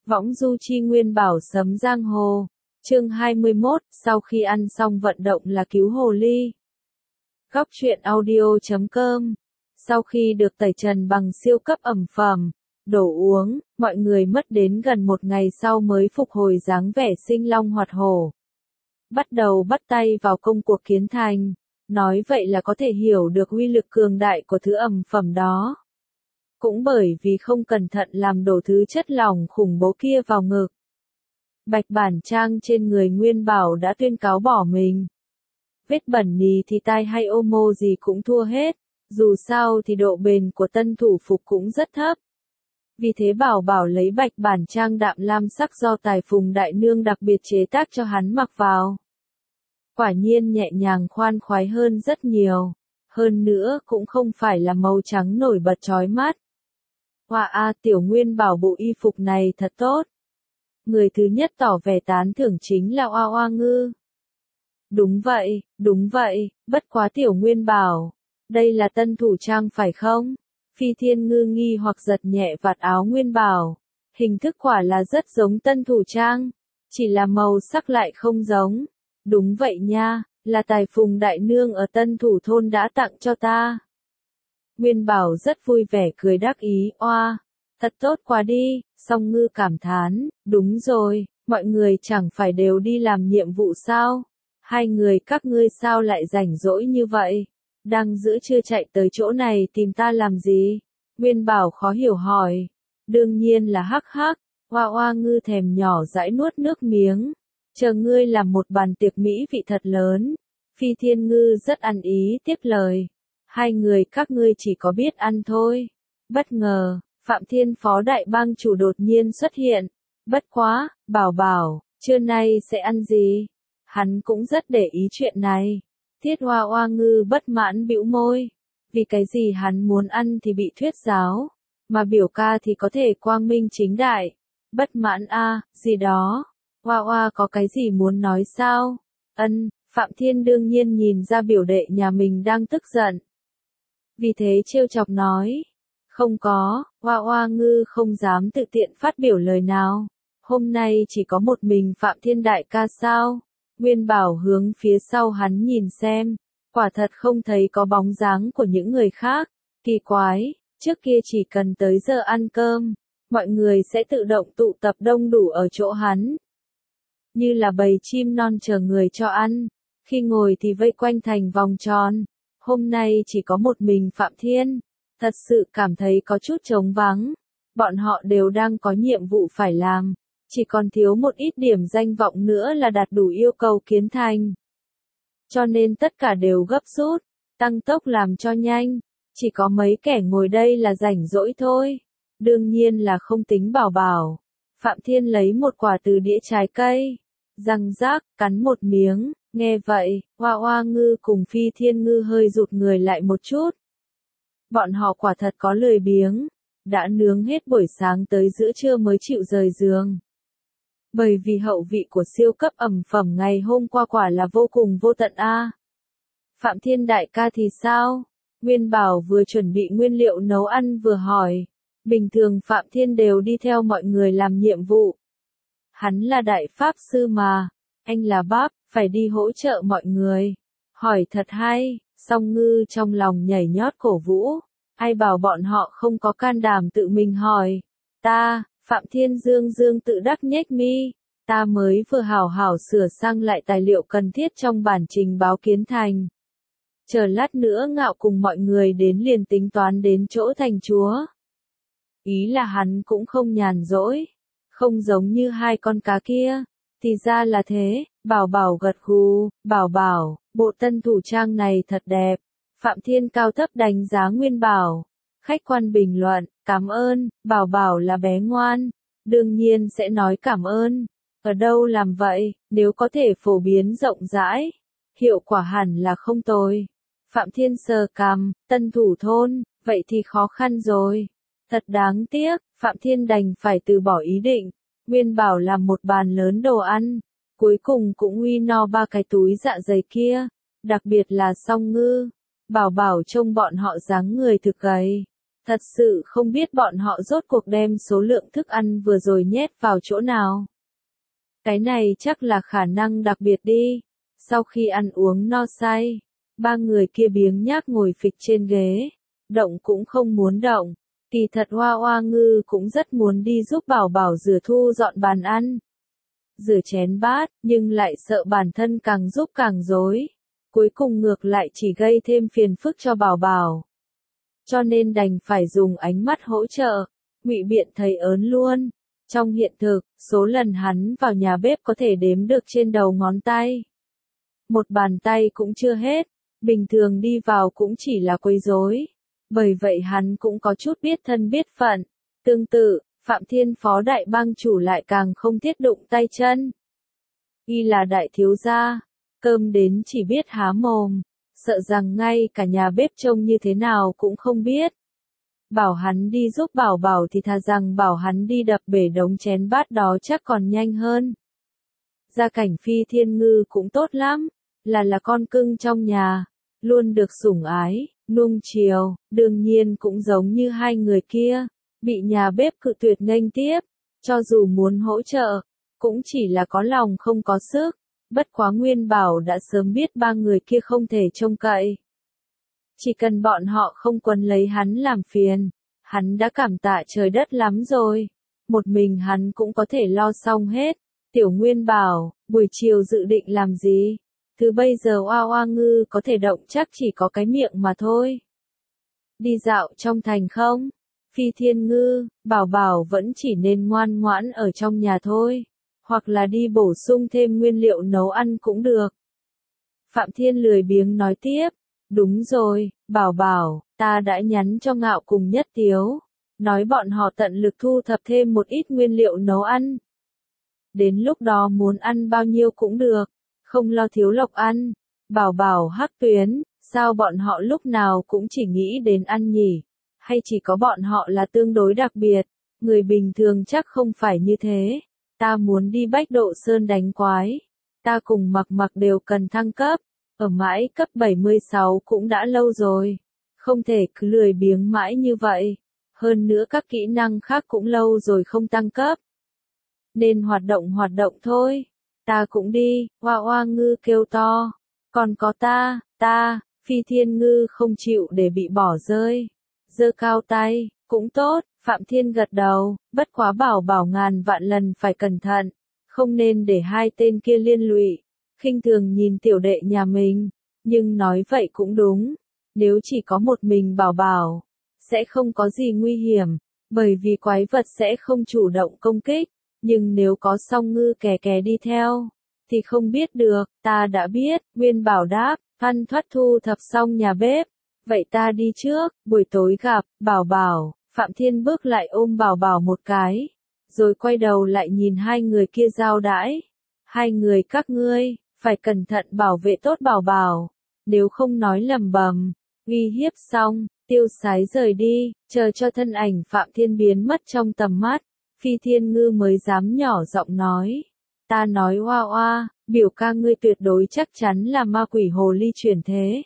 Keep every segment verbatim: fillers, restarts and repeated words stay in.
Võng du chi Nguyên Bảo sấm giang hồ. Chương hai mươi mốt, sau khi ăn xong vận động là cứu hồ ly. Góc truyện audio chấm com. Sau khi được tẩy trần bằng siêu cấp ẩm phẩm, đồ uống, mọi người mất đến gần một ngày sau mới phục hồi dáng vẻ sinh long hoạt hổ. Bắt đầu bắt tay vào công cuộc kiến thành, nói vậy là có thể hiểu được uy lực cường đại của thứ ẩm phẩm đó. Cũng bởi vì không cẩn thận làm đổ thứ chất lỏng khủng bố kia vào ngực. Bạch bản trang trên người Nguyên Bảo đã tuyên cáo bỏ mình. Vết bẩn nì thì tai hay ô mô gì cũng thua hết, dù sao thì độ bền của tân thủ phục cũng rất thấp. Vì thế Bảo Bảo lấy bạch bản trang đạm lam sắc do Tài Phùng Đại Nương đặc biệt chế tác cho hắn mặc vào. Quả nhiên nhẹ nhàng khoan khoái hơn rất nhiều, hơn nữa cũng không phải là màu trắng nổi bật chói mắt. Hoa a tiểu Nguyên Bảo bộ y phục này thật tốt. Người thứ nhất tỏ vẻ tán thưởng chính là Oa Oa Ngư. Đúng vậy, đúng vậy, bất quá tiểu Nguyên Bảo, đây là tân thủ trang phải không? Phi Thiên Ngư nghi hoặc giật nhẹ vạt áo Nguyên Bảo, hình thức quả là rất giống tân thủ trang, chỉ là màu sắc lại không giống. Đúng vậy nha, là Tài Phùng Đại Nương ở tân thủ thôn đã tặng cho ta. Nguyên Bảo rất vui vẻ cười đắc ý, oa, thật tốt quá đi, Song Ngư cảm thán, đúng rồi, mọi người chẳng phải đều đi làm nhiệm vụ sao? Hai người các ngươi sao lại rảnh rỗi như vậy? Đang giữa trưa chạy tới chỗ này tìm ta làm gì? Nguyên Bảo khó hiểu hỏi. Đương nhiên là hắc hắc, Oa Oa Ngư thèm nhỏ dãi nuốt nước miếng. Chờ ngươi làm một bàn tiệc mỹ vị thật lớn. Phi Thiên Ngư rất ăn ý tiếp lời. Hai người các ngươi chỉ có biết ăn thôi. Bất ngờ, Phạm Thiên Phó Đại Bang chủ đột nhiên xuất hiện. Bất quá, Bảo Bảo, trưa nay sẽ ăn gì? Hắn cũng rất để ý chuyện này. Thiết Hoa Hoa Ngư bất mãn bĩu môi. Vì cái gì hắn muốn ăn thì bị thuyết giáo, mà biểu ca thì có thể quang minh chính đại. Bất mãn a, à, gì đó. Hoa Hoa có cái gì muốn nói sao? Ân, Phạm Thiên đương nhiên nhìn ra biểu đệ nhà mình đang tức giận. Vì thế trêu chọc nói. Không có, Hoa Hoa Ngư không dám tự tiện phát biểu lời nào. Hôm nay chỉ có một mình Phạm Thiên đại ca sao? Nguyên Bảo hướng phía sau hắn nhìn xem. Quả thật không thấy có bóng dáng của những người khác. Kỳ quái, trước kia chỉ cần tới giờ ăn cơm, mọi người sẽ tự động tụ tập đông đủ ở chỗ hắn. Như là bầy chim non chờ người cho ăn. Khi ngồi thì vây quanh thành vòng tròn. Hôm nay chỉ có một mình Phạm Thiên. Thật sự cảm thấy có chút trống vắng. Bọn họ đều đang có nhiệm vụ phải làm. Chỉ còn thiếu một ít điểm danh vọng nữa là đạt đủ yêu cầu kiến thành. Cho nên tất cả đều gấp rút, tăng tốc làm cho nhanh. Chỉ có mấy kẻ ngồi đây là rảnh rỗi thôi. Đương nhiên là không tính Bảo Bảo. Phạm Thiên lấy một quả từ đĩa trái cây. Răng rác, cắn một miếng. Nghe vậy, Hoa Hoa Ngư cùng Phi Thiên Ngư hơi rụt người lại một chút. Bọn họ quả thật có lười biếng. Đã nướng hết buổi sáng tới giữa trưa mới chịu rời giường. Bởi vì hậu vị của siêu cấp ẩm phẩm ngày hôm qua quả là vô cùng vô tận a. À. Phạm Thiên đại ca thì sao? Nguyên Bảo vừa chuẩn bị nguyên liệu nấu ăn vừa hỏi. Bình thường Phạm Thiên đều đi theo mọi người làm nhiệm vụ. Hắn là đại pháp sư mà. Anh là báp, phải đi hỗ trợ mọi người. Hỏi thật hay, Song Ngư trong lòng nhảy nhót cổ vũ. Ai bảo bọn họ không có can đảm tự mình hỏi. Ta, Phạm Thiên dương dương tự đắc nhếch mi. Ta mới vừa hảo hảo sửa sang lại tài liệu cần thiết trong bản trình báo kiến thành. Chờ lát nữa ngạo cùng mọi người đến liền tính toán đến chỗ thành chúa. Ý là hắn cũng không nhàn rỗi. Không giống như hai con cá kia. Thì ra là thế, Bảo Bảo gật gù, Bảo Bảo, bộ tân thủ trang này thật đẹp. Phạm Thiên cao thấp đánh giá Nguyên Bảo. Khách quan bình luận, cảm ơn, Bảo Bảo là bé ngoan. Đương nhiên sẽ nói cảm ơn. Ở đâu làm vậy, nếu có thể phổ biến rộng rãi. Hiệu quả hẳn là không tồi. Phạm Thiên sờ cằm, tân thủ thôn, vậy thì khó khăn rồi. Thật đáng tiếc, Phạm Thiên đành phải từ bỏ ý định. Nguyên Bảo làm một bàn lớn đồ ăn. Cuối cùng cũng uy no ba cái túi dạ dày kia. Đặc biệt là Song Ngư. Bảo Bảo trông bọn họ dáng người thực gầy. Thật sự không biết bọn họ rốt cuộc đem số lượng thức ăn vừa rồi nhét vào chỗ nào. Cái này chắc là khả năng đặc biệt đi. Sau khi ăn uống no say, ba người kia biếng nhác ngồi phịch trên ghế, động cũng không muốn động. Kỳ thật Hoa Hoa Ngư cũng rất muốn đi giúp Bảo Bảo rửa thu dọn bàn ăn, rửa chén bát, nhưng lại sợ bản thân càng giúp càng rối. Cuối cùng ngược lại chỉ gây thêm phiền phức cho Bảo Bảo. Cho nên đành phải dùng ánh mắt hỗ trợ. Ngụy Biện thấy ớn luôn. Trong hiện thực, số lần hắn vào nhà bếp có thể đếm được trên đầu ngón tay. Một bàn tay cũng chưa hết, bình thường đi vào cũng chỉ là quấy rối. Bởi vậy hắn cũng có chút biết thân biết phận. Tương tự, Phạm Thiên Phó đại bang chủ lại càng không thiết đụng tay chân. Y là đại thiếu gia, cơm đến chỉ biết há mồm, sợ rằng ngay cả nhà bếp trông như thế nào cũng không biết. Bảo hắn đi giúp Bảo Bảo thì thà rằng bảo hắn đi đập bể đống chén bát đó chắc còn nhanh hơn. Gia cảnh Phi Thiên Ngư cũng tốt lắm, là là con cưng trong nhà, luôn được sủng ái, nuông chiều, đương nhiên cũng giống như hai người kia, bị nhà bếp cự tuyệt nghênh tiếp, cho dù muốn hỗ trợ, cũng chỉ là có lòng không có sức. Bất quá Nguyên Bảo đã sớm biết ba người kia không thể trông cậy. Chỉ cần bọn họ không quấn lấy hắn làm phiền, hắn đã cảm tạ trời đất lắm rồi. Một mình hắn cũng có thể lo xong hết. Tiểu Nguyên Bảo, buổi chiều dự định làm gì? Từ bây giờ Hoa Hoa Ngư có thể động chắc chỉ có cái miệng mà thôi. Đi dạo trong thành không? Phi Thiên Ngư, Bảo Bảo vẫn chỉ nên ngoan ngoãn ở trong nhà thôi. Hoặc là đi bổ sung thêm nguyên liệu nấu ăn cũng được. Phạm Thiên lười biếng nói tiếp. Đúng rồi, Bảo Bảo, ta đã nhắn cho Ngạo cùng Nhất Tiếu. Nói bọn họ tận lực thu thập thêm một ít nguyên liệu nấu ăn. Đến lúc đó muốn ăn bao nhiêu cũng được. Không lo thiếu lộc ăn. Bảo Bảo Hắc Tuyến, sao bọn họ lúc nào cũng chỉ nghĩ đến ăn nhỉ? Hay chỉ có bọn họ là tương đối đặc biệt? Người bình thường chắc không phải như thế. Ta muốn đi Bách Độ Sơn đánh quái. Ta cùng Mặc Mặc đều cần thăng cấp. Ở mãi cấp bảy mươi sáu cũng đã lâu rồi. Không thể cứ lười biếng mãi như vậy. Hơn nữa các kỹ năng khác cũng lâu rồi không tăng cấp. Nên hoạt động hoạt động thôi. Ta cũng đi, Hoa Hoa Ngư kêu to. Còn có ta, ta, Phi Thiên Ngư không chịu để bị bỏ rơi. Giơ cao tay, cũng tốt, Phạm Thiên gật đầu, bất quá Bảo Bảo ngàn vạn lần phải cẩn thận. Không nên để hai tên kia liên lụy. Khinh thường nhìn tiểu đệ nhà mình, nhưng nói vậy cũng đúng. Nếu chỉ có một mình Bảo Bảo, sẽ không có gì nguy hiểm, bởi vì quái vật sẽ không chủ động công kích. Nhưng nếu có Song Ngư kè kè đi theo, thì không biết được. Ta đã biết, Nguyên Bảo đáp, Văn thoát thu thập xong nhà bếp. Vậy ta đi trước, buổi tối gặp, Bảo Bảo. Phạm Thiên bước lại ôm Bảo Bảo một cái, rồi quay đầu lại nhìn hai người kia giao đãi. Hai người các ngươi, phải cẩn thận bảo vệ tốt Bảo Bảo, nếu không nói lầm bầm. Uy hiếp xong, tiêu sái rời đi, chờ cho thân ảnh Phạm Thiên biến mất trong tầm mắt. Phi Thiên Ngư mới dám nhỏ giọng nói. Ta nói Hoa Hoa, biểu ca ngươi tuyệt đối chắc chắn là ma quỷ hồ ly chuyển thế.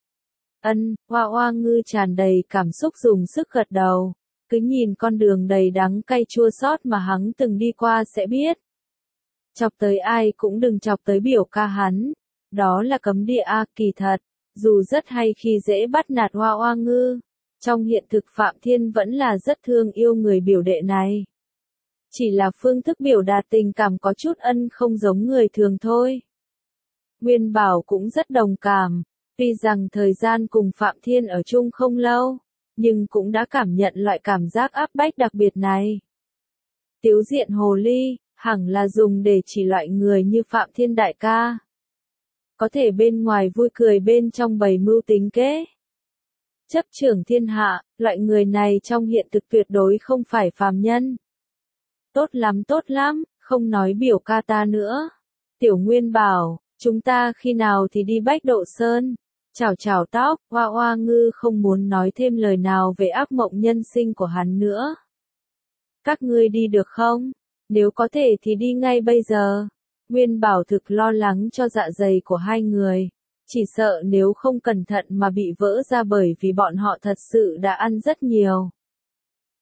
Ân, Hoa Hoa Ngư tràn đầy cảm xúc dùng sức gật đầu. Cứ nhìn con đường đầy đắng cay chua xót mà hắn từng đi qua sẽ biết. Chọc tới ai cũng đừng chọc tới biểu ca hắn. Đó là cấm địa a. Kỳ thật, dù rất hay khi dễ bắt nạt Hoa Hoa Ngư, trong hiện thực Phạm Thiên vẫn là rất thương yêu người biểu đệ này. Chỉ là phương thức biểu đạt tình cảm có chút ân không giống người thường thôi. Nguyên Bảo cũng rất đồng cảm, tuy rằng thời gian cùng Phạm Thiên ở chung không lâu, nhưng cũng đã cảm nhận loại cảm giác áp bách đặc biệt này. Tiếu diện hồ ly, hẳn là dùng để chỉ loại người như Phạm Thiên đại ca. Có thể bên ngoài vui cười bên trong bày mưu tính kế. Chấp trưởng thiên hạ, loại người này trong hiện thực tuyệt đối không phải phàm nhân. Tốt lắm tốt lắm, không nói biểu ca ta nữa. Tiểu Nguyên Bảo, chúng ta khi nào thì đi Bách Độ Sơn? Chào chào tóc, Hoa Hoa Ngư không muốn nói thêm lời nào về ác mộng nhân sinh của hắn nữa. Các ngươi đi được không? Nếu có thể thì đi ngay bây giờ. Nguyên Bảo thực lo lắng cho dạ dày của hai người. Chỉ sợ nếu không cẩn thận mà bị vỡ ra bởi vì bọn họ thật sự đã ăn rất nhiều.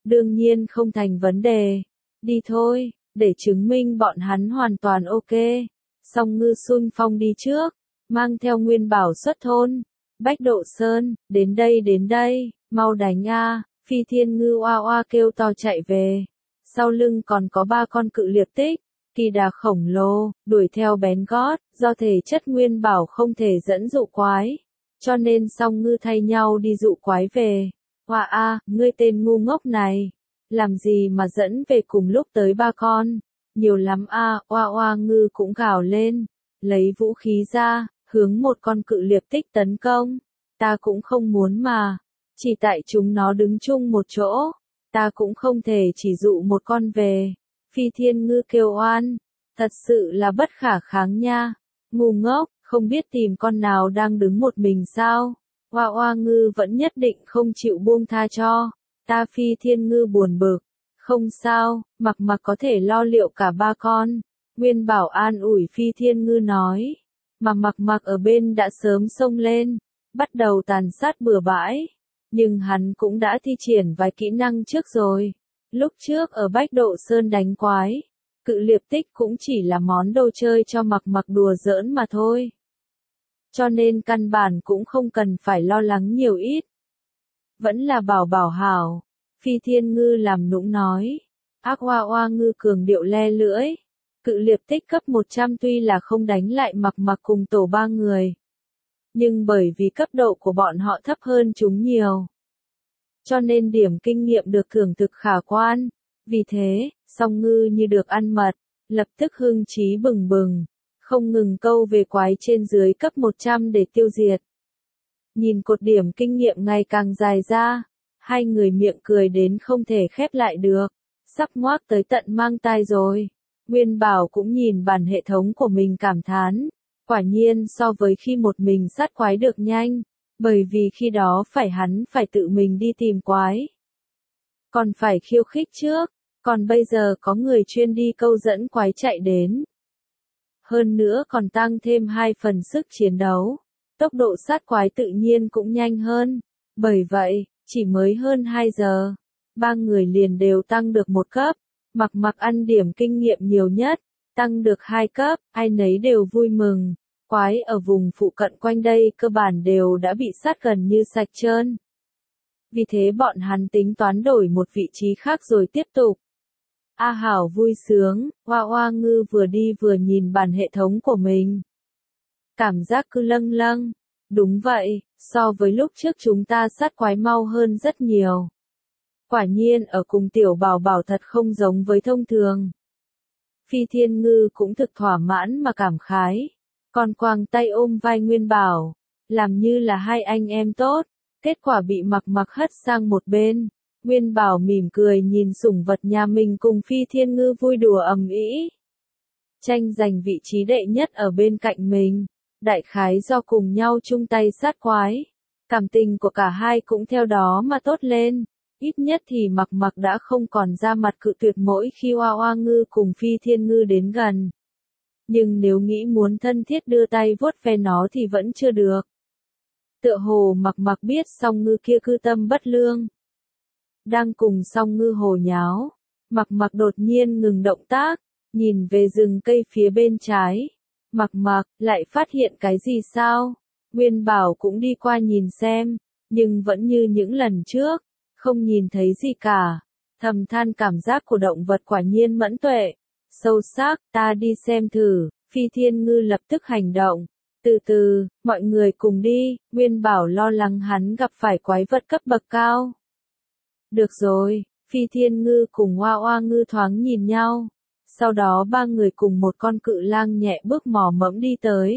Đương nhiên không thành vấn đề. Đi thôi, để chứng minh bọn hắn hoàn toàn ok. Song Ngư xung phong đi trước, mang theo Nguyên Bảo xuất thôn. Bách Độ Sơn, đến đây đến đây, mau đánh a! Phi Thiên Ngư oa oa kêu to chạy về. Sau lưng còn có ba con cự liệp tích, kỳ đà khổng lồ, đuổi theo bén gót, do thể chất Nguyên Bảo không thể dẫn dụ quái. Cho nên Song Ngư thay nhau đi dụ quái về. Oa a, ngươi tên ngu ngốc này. Làm gì mà dẫn về cùng lúc tới ba con. Nhiều lắm a, oa oa ngư cũng gào lên. Lấy vũ khí ra, hướng một con cự liệp tích tấn công. Ta cũng không muốn mà. Chỉ tại chúng nó đứng chung một chỗ. Ta cũng không thể chỉ dụ một con về. Phi Thiên Ngư kêu oan. Thật sự là bất khả kháng nha. Ngu ngốc, không biết tìm con nào đang đứng một mình sao. Oa oa ngư vẫn nhất định không chịu buông tha cho. Ta Phi Thiên Ngư buồn bực. Không sao, mặc mặc có thể lo liệu cả ba con. Nguyên Bảo an ủi Phi Thiên Ngư nói. Mà mặc mặc ở bên đã sớm xông lên. Bắt đầu tàn sát bừa bãi. Nhưng hắn cũng đã thi triển vài kỹ năng trước rồi. Lúc trước ở Bách Độ Sơn đánh quái. Cự liệp tích cũng chỉ là món đồ chơi cho mặc mặc đùa giỡn mà thôi. Cho nên căn bản cũng không cần phải lo lắng nhiều ít. Vẫn là bảo bảo hảo. Phi Thiên Ngư làm nũng nói. Ác oa oa ngư cường điệu le lưỡi. Cự liệp tích cấp một trăm tuy là không đánh lại mặc mặc cùng tổ ba người. Nhưng bởi vì cấp độ của bọn họ thấp hơn chúng nhiều. Cho nên điểm kinh nghiệm được thưởng thực khả quan. Vì thế, Song Ngư như được ăn mật. Lập tức hưng trí bừng bừng. Không ngừng câu về quái trên dưới cấp một trăm để tiêu diệt. Nhìn cột điểm kinh nghiệm ngày càng dài ra. Hai người miệng cười đến không thể khép lại được. Sắp ngoác tới tận mang tai rồi. Nguyên Bảo cũng nhìn bản hệ thống của mình cảm thán. Quả nhiên so với khi một mình sát quái được nhanh. Bởi vì khi đó phải hắn phải tự mình đi tìm quái. Còn phải khiêu khích trước. Còn bây giờ có người chuyên đi câu dẫn quái chạy đến. Hơn nữa còn tăng thêm hai phần sức chiến đấu. Tốc độ sát quái tự nhiên cũng nhanh hơn. Bởi vậy, chỉ mới hơn hai giờ, ba người liền đều tăng được một cấp. Mặc mặc ăn điểm kinh nghiệm nhiều nhất, tăng được hai cấp, ai nấy đều vui mừng. Quái ở vùng phụ cận quanh đây cơ bản đều đã bị sát gần như sạch trơn. Vì thế bọn hắn tính toán đổi một vị trí khác rồi tiếp tục. A Hảo vui sướng, Oa Oa Ngư vừa đi vừa nhìn bản hệ thống của mình. Cảm giác cứ lâng lâng. Đúng vậy, so với lúc trước chúng ta sát quái mau hơn rất nhiều. Quả nhiên ở cùng tiểu bảo bảo thật không giống với thông thường. Phi Thiên Ngư cũng thực thỏa mãn mà cảm khái. Còn quàng tay ôm vai Nguyên Bảo. Làm như là hai anh em tốt. Kết quả bị mặc mặc hất sang một bên. Nguyên Bảo mỉm cười nhìn sủng vật nhà mình cùng Phi Thiên Ngư vui đùa ầm ĩ. Tranh giành vị trí đệ nhất ở bên cạnh mình. Đại khái do cùng nhau chung tay sát quái. Cảm tình của cả hai cũng theo đó mà tốt lên. Ít nhất thì mặc mặc đã không còn ra mặt cự tuyệt mỗi khi Oa Oa Ngư cùng Phi Thiên Ngư đến gần. Nhưng nếu nghĩ muốn thân thiết đưa tay vuốt ve nó thì vẫn chưa được. Tựa hồ mặc mặc biết Song Ngư kia cư tâm bất lương. Đang cùng Song Ngư hồ nháo. Mặc mặc đột nhiên ngừng động tác. Nhìn về rừng cây phía bên trái. Mặc mặc, lại phát hiện cái gì sao? Nguyên Bảo cũng đi qua nhìn xem. Nhưng vẫn như những lần trước. Không nhìn thấy gì cả. Thầm than cảm giác của động vật quả nhiên mẫn tuệ. Sâu sắc, ta đi xem thử. Phi Thiên Ngư lập tức hành động. Từ từ, mọi người cùng đi. Nguyên Bảo lo lắng hắn gặp phải quái vật cấp bậc cao. Được rồi, Phi Thiên Ngư cùng Oa Oa Ngư thoáng nhìn nhau. Sau đó ba người cùng một con cự lang nhẹ bước mò mẫm đi tới.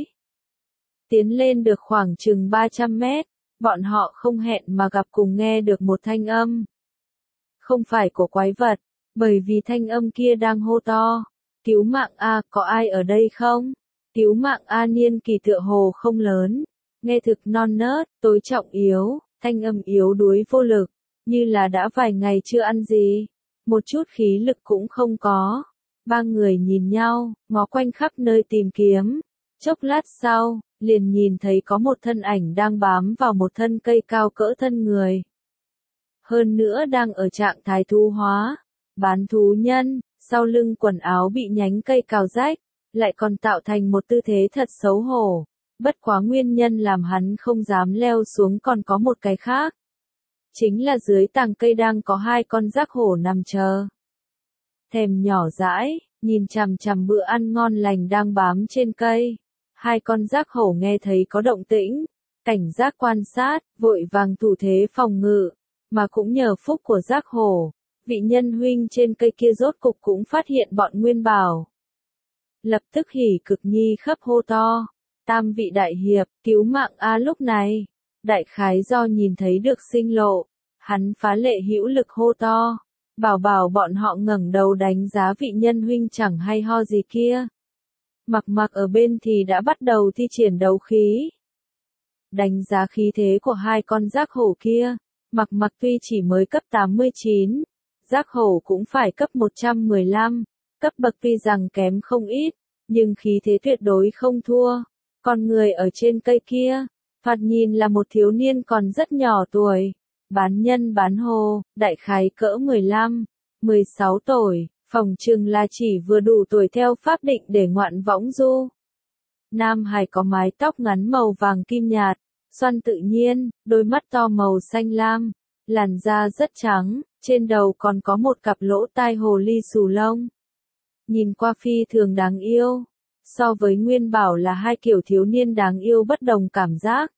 Tiến lên được khoảng chừng ba trăm mét, bọn họ không hẹn mà gặp cùng nghe được một thanh âm. Không phải của quái vật, bởi vì thanh âm kia đang hô to. Cứu mạng A, có ai ở đây không? Cứu mạng A niên kỳ tựa hồ không lớn. Nghe thực non nớt, tối trọng yếu, thanh âm yếu đuối vô lực. Như là đã vài ngày chưa ăn gì. Một chút khí lực cũng không có. Ba người nhìn nhau, ngó quanh khắp nơi tìm kiếm. Chốc lát sau, liền nhìn thấy có một thân ảnh đang bám vào một thân cây cao cỡ thân người. hơn nữa đang ở trạng thái thú hóa. Bán thú nhân, sau lưng quần áo bị nhánh cây cào rách, lại còn tạo thành một tư thế thật xấu hổ. Bất quá nguyên nhân làm hắn không dám leo xuống còn có một cái khác. Chính là dưới tàng cây đang có hai con rác hổ nằm chờ. Thèm nhỏ dãi, nhìn chằm chằm bữa ăn ngon lành đang bám trên cây. Hai con rác hổ nghe thấy có động tĩnh, cảnh giác quan sát, vội vàng thủ thế phòng ngự. Mà cũng nhờ phúc của rác hổ, vị nhân huynh trên cây kia rốt cục cũng phát hiện bọn Nguyên Bảo. Lập tức hỉ cực nhi khấp hô to. Tam vị đại hiệp, cứu mạng a lúc này. Đại khái do nhìn thấy được sinh lộ, hắn phá lệ hữu lực hô to. Bảo bảo bọn họ ngẩng đầu đánh giá vị nhân huynh chẳng hay ho gì kia. Mặc mặc ở bên thì đã bắt đầu thi triển đấu khí. Đánh giá khí thế của hai con rác hổ kia, mặc mặc tuy chỉ mới cấp tám mươi chín, rác hổ cũng phải cấp một trăm mười lăm, cấp bậc tuy rằng kém không ít, nhưng khí thế tuyệt đối không thua. Còn người ở trên cây kia, thoạt nhìn là một thiếu niên còn rất nhỏ tuổi, bán nhân bán hồ, đại khái cỡ mười lăm, mười sáu tuổi, phòng chừng là chỉ vừa đủ tuổi theo pháp định để ngoạn võng du. Nam Hải có mái tóc ngắn màu vàng kim nhạt, xoăn tự nhiên, đôi mắt to màu xanh lam, làn da rất trắng, trên đầu còn có một cặp lỗ tai hồ ly xù lông. Nhìn qua phi thường đáng yêu, so với Nguyên Bảo là hai kiểu thiếu niên đáng yêu bất đồng cảm giác.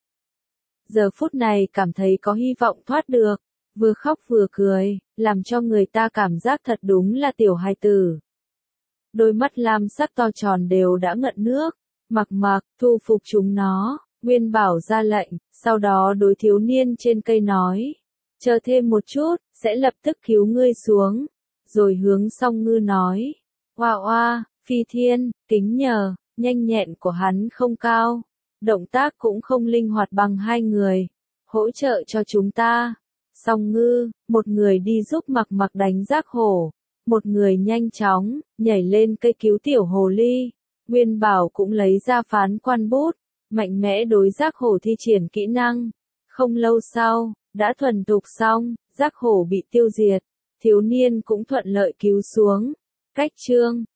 Giờ phút này cảm thấy có hy vọng thoát được, vừa khóc vừa cười, làm cho người ta cảm giác thật đúng là tiểu hài tử. Đôi mắt lam sắc to tròn đều đã ngận nước, mặc mặc, thu phục chúng nó, Nguyên Bảo ra lệnh, sau đó đối thiếu niên trên cây nói, chờ thêm một chút, sẽ lập tức cứu ngươi xuống, rồi hướng Song Ngư nói, oa oa, phi thiên, kính nhờ, nhanh nhẹn của hắn không cao, động tác cũng không linh hoạt bằng hai người, hỗ trợ cho chúng ta. Song Ngư, một người đi giúp mặc mặc đánh rác hổ, một người nhanh chóng, nhảy lên cây cứu tiểu hồ ly. Nguyên Bảo cũng lấy ra phán quan bút, mạnh mẽ đối rác hổ thi triển kỹ năng. Không lâu sau, đã thuần thục xong, rác hổ bị tiêu diệt, thiếu niên cũng thuận lợi cứu xuống. Cách chương